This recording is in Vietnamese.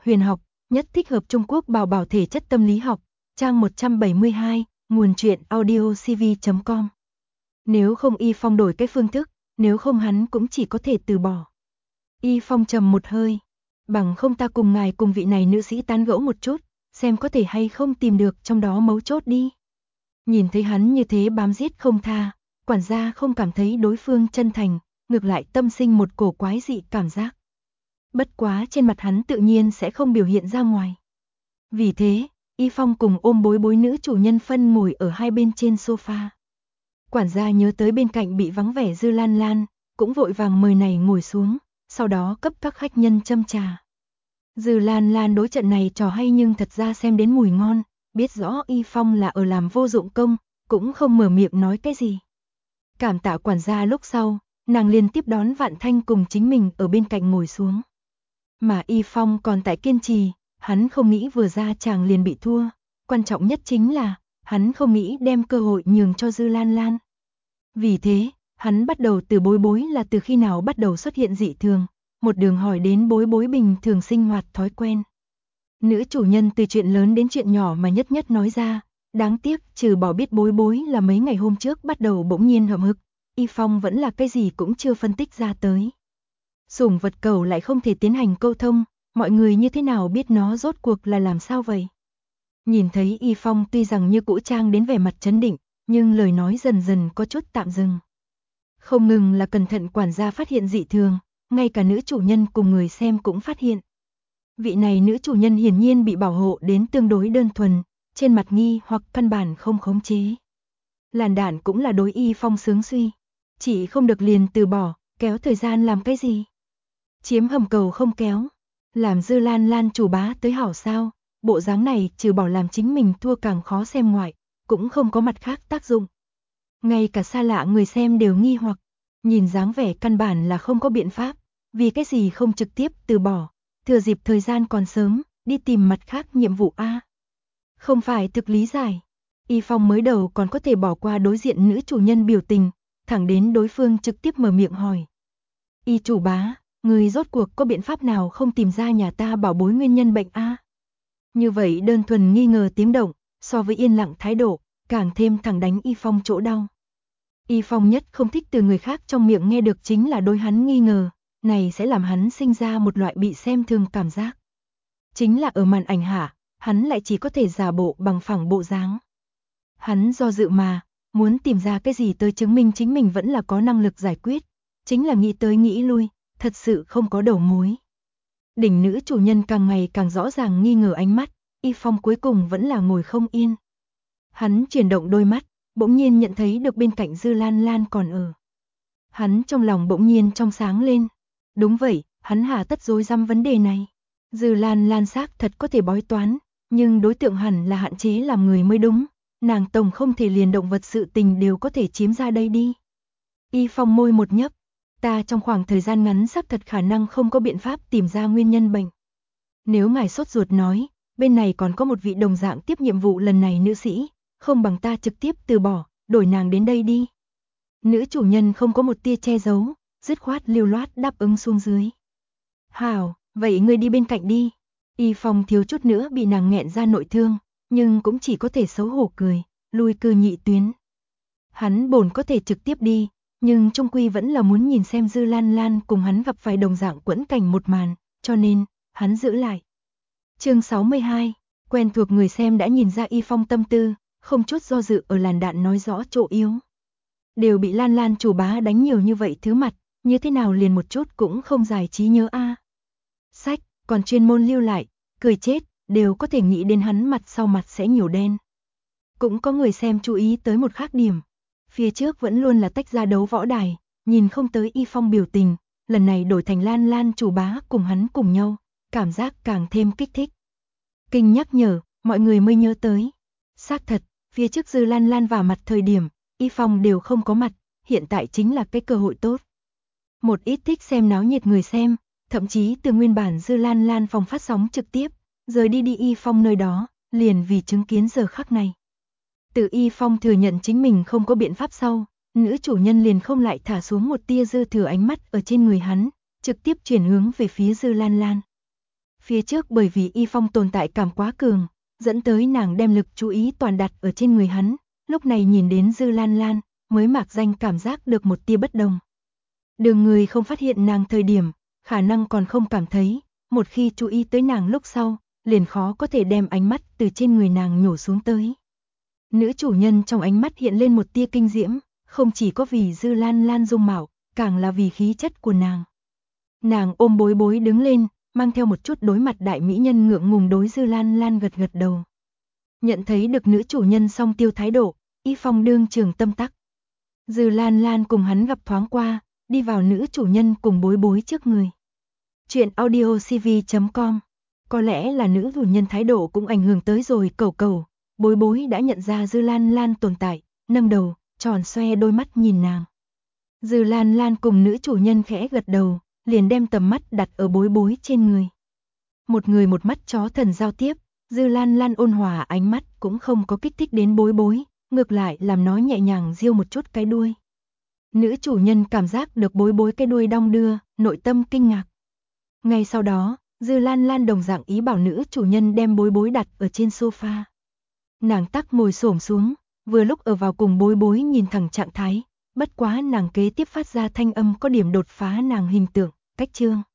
huyền học, nhất thích hợp Trung Quốc bảo bảo thể chất tâm lý học, trang 172, nguồn truyện audiocv.com. Nếu không Y Phong đổi cái phương thức, nếu không hắn cũng chỉ có thể từ bỏ. Y Phong trầm một hơi, bằng không ta cùng ngài cùng vị này nữ sĩ tán gẫu một chút, xem có thể hay không tìm được trong đó mấu chốt đi. Nhìn thấy hắn như thế bám giết không tha, quản gia không cảm thấy đối phương chân thành, ngược lại tâm sinh một cổ quái dị cảm giác. Bất quá trên mặt hắn tự nhiên sẽ không biểu hiện ra ngoài. Vì thế, Y Phong cùng ôm bối bối nữ chủ nhân phân ngồi ở hai bên trên sofa. Quản gia nhớ tới bên cạnh bị vắng vẻ Dư Lan Lan, cũng vội vàng mời này ngồi xuống, sau đó cấp các khách nhân châm trà. Dư Lan Lan đối trận này trò hay nhưng thật ra xem đến mùi ngon, biết rõ Y Phong là ở làm vô dụng công, cũng không mở miệng nói cái gì. Cảm tạ quản gia lúc sau, nàng liền tiếp đón Vạn Thanh cùng chính mình ở bên cạnh ngồi xuống. Mà Y Phong còn tại kiên trì, hắn không nghĩ vừa ra chàng liền bị thua, quan trọng nhất chính là, hắn không nghĩ đem cơ hội nhường cho Dư Lan Lan. Vì thế, hắn bắt đầu từ bối bối là từ khi nào bắt đầu xuất hiện dị thường, một đường hỏi đến bối bối bình thường sinh hoạt thói quen. Nữ chủ nhân từ chuyện lớn đến chuyện nhỏ mà nhất nhất nói ra, đáng tiếc trừ bỏ biết bối bối là mấy ngày hôm trước bắt đầu bỗng nhiên hậm hực, Y Phong vẫn là cái gì cũng chưa phân tích ra tới. Sủng vật cẩu lại không thể tiến hành câu thông, mọi người như thế nào biết nó rốt cuộc là làm sao vậy? Nhìn thấy Y Phong tuy rằng như cũ trang đến vẻ mặt trấn định, nhưng lời nói dần dần có chút tạm dừng. Không ngừng là cẩn thận quản gia phát hiện dị thường, ngay cả nữ chủ nhân cùng người xem cũng phát hiện. Vị này nữ chủ nhân hiển nhiên bị bảo hộ đến tương đối đơn thuần, trên mặt nghi hoặc căn bản không khống chế. Làn đạn cũng là đối Y Phong sướng suy, chỉ không được liền từ bỏ, kéo thời gian làm cái gì? Chiếm hầm cầu không kéo, làm Dư Lan Lan chủ bá tới hảo sao, bộ dáng này trừ bỏ làm chính mình thua càng khó xem ngoại, cũng không có mặt khác tác dụng. Ngay cả xa lạ người xem đều nghi hoặc, nhìn dáng vẻ căn bản là không có biện pháp, vì cái gì không trực tiếp từ bỏ, thừa dịp thời gian còn sớm, đi tìm mặt khác nhiệm vụ A. Không phải thực lý giải, Y Phong mới đầu còn có thể bỏ qua đối diện nữ chủ nhân biểu tình, thẳng đến đối phương trực tiếp mở miệng hỏi. Y chủ bá, người rốt cuộc có biện pháp nào không tìm ra nhà ta bảo bối nguyên nhân bệnh A? Như vậy đơn thuần nghi ngờ tiếng động, so với yên lặng thái độ, càng thêm thẳng đánh Y Phong chỗ đau. Y Phong nhất không thích từ người khác trong miệng nghe được chính là đối hắn nghi ngờ, này sẽ làm hắn sinh ra một loại bị xem thường cảm giác. Chính là ở màn ảnh hạ, hắn lại chỉ có thể giả bộ bằng phẳng bộ dáng. Hắn do dự mà, muốn tìm ra cái gì tới chứng minh chính mình vẫn là có năng lực giải quyết, chính là nghĩ tới nghĩ lui, thật sự không có đầu mối. Đỉnh nữ chủ nhân càng ngày càng rõ ràng nghi ngờ ánh mắt, Y Phong cuối cùng vẫn là ngồi không yên. Hắn chuyển động đôi mắt, bỗng nhiên nhận thấy được bên cạnh Dư Lan Lan còn ở. Hắn trong lòng bỗng nhiên trong sáng lên. Đúng vậy, hắn hà tất rối rắm vấn đề này. Dư Lan Lan xác thật có thể bói toán, nhưng đối tượng hẳn là hạn chế làm người mới đúng. Nàng tổng không thể liền động vật sự tình đều có thể chiếm ra đây đi. Y Phong môi một nhấp, ta trong khoảng thời gian ngắn xác thật khả năng không có biện pháp tìm ra nguyên nhân bệnh. Nếu ngài sốt ruột nói, bên này còn có một vị đồng dạng tiếp nhiệm vụ lần này nữ sĩ, không bằng ta trực tiếp từ bỏ, đổi nàng đến đây đi. Nữ chủ nhân không có một tia che giấu, dứt khoát lưu loát đáp ứng xuống dưới. Hảo, vậy ngươi đi bên cạnh đi. Y Phong thiếu chút nữa bị nàng nghẹn ra nội thương, nhưng cũng chỉ có thể xấu hổ cười, lui cư nhị tuyến. Hắn bổn có thể trực tiếp đi, nhưng trung quy vẫn là muốn nhìn xem Dư Lan Lan cùng hắn gặp phải đồng dạng quẫn cảnh một màn, cho nên, hắn giữ lại. Chương 62, quen thuộc người xem đã nhìn ra Y Phong tâm tư, không chút do dự ở làn đạn nói rõ chỗ yếu. Đều bị Lan Lan chủ bá đánh nhiều như vậy thứ mặt, như thế nào liền một chút cũng không giải trí nhớ a. Sách, còn chuyên môn lưu lại, cười chết, đều có thể nghĩ đến hắn mặt sau mặt sẽ nhiều đen. Cũng có người xem chú ý tới một khác điểm. Phía trước vẫn luôn là tách ra đấu võ đài, nhìn không tới Y Phong biểu tình, lần này đổi thành Lan Lan chủ bá cùng hắn cùng nhau, cảm giác càng thêm kích thích. Kinh nhắc nhở, mọi người mới nhớ tới. Xác thật, phía trước Dư Lan Lan vào mặt thời điểm, Y Phong đều không có mặt, hiện tại chính là cái cơ hội tốt. Một ít thích xem náo nhiệt người xem, thậm chí từ nguyên bản Dư Lan Lan phòng phát sóng trực tiếp, rời đi Y Phong nơi đó, liền vì chứng kiến giờ khắc này. Từ Y Phong thừa nhận chính mình không có biện pháp sau, nữ chủ nhân liền không lại thả xuống một tia dư thừa ánh mắt ở trên người hắn, trực tiếp chuyển hướng về phía Dư Lan Lan. Phía trước bởi vì Y Phong tồn tại cảm quá cường, dẫn tới nàng đem lực chú ý toàn đặt ở trên người hắn, lúc này nhìn đến Dư Lan Lan, mới mạc danh cảm giác được một tia bất đồng. Đường người không phát hiện nàng thời điểm, khả năng còn không cảm thấy, một khi chú ý tới nàng lúc sau, liền khó có thể đem ánh mắt từ trên người nàng nhổ xuống tới. Nữ chủ nhân trong ánh mắt hiện lên một tia kinh diễm, không chỉ có vì Dư Lan Lan dung mạo, càng là vì khí chất của nàng. Nàng ôm Bối Bối đứng lên, mang theo một chút đối mặt đại mỹ nhân ngượng ngùng đối Dư Lan Lan gật gật đầu. Nhận thấy được nữ chủ nhân song tiêu thái độ, Y Phong đương trường tâm tắc. Dư Lan Lan cùng hắn gặp thoáng qua, đi vào nữ chủ nhân cùng Bối Bối trước người. Chuyện audiocv.com. Có lẽ là nữ chủ nhân thái độ cũng ảnh hưởng tới rồi Cẩu Cẩu, Bối Bối đã nhận ra Dư Lan Lan tồn tại, nâng đầu, tròn xoe đôi mắt nhìn nàng. Dư Lan Lan cùng nữ chủ nhân khẽ gật đầu, liền đem tầm mắt đặt ở Bối Bối trên người. Một người một mắt chó thần giao tiếp, Dư Lan Lan ôn hòa ánh mắt cũng không có kích thích đến Bối Bối, ngược lại làm nó nhẹ nhàng riêu một chút cái đuôi. Nữ chủ nhân cảm giác được Bối Bối cái đuôi đong đưa, nội tâm kinh ngạc. Ngay sau đó, Dư Lan Lan đồng dạng ý bảo nữ chủ nhân đem Bối Bối đặt ở trên sofa. Nàng tắc ngồi xổm xuống, vừa lúc ở vào cùng Bối Bối nhìn thẳng trạng thái, bất quá nàng kế tiếp phát ra thanh âm có điểm đột phá nàng hình tượng, cách chương.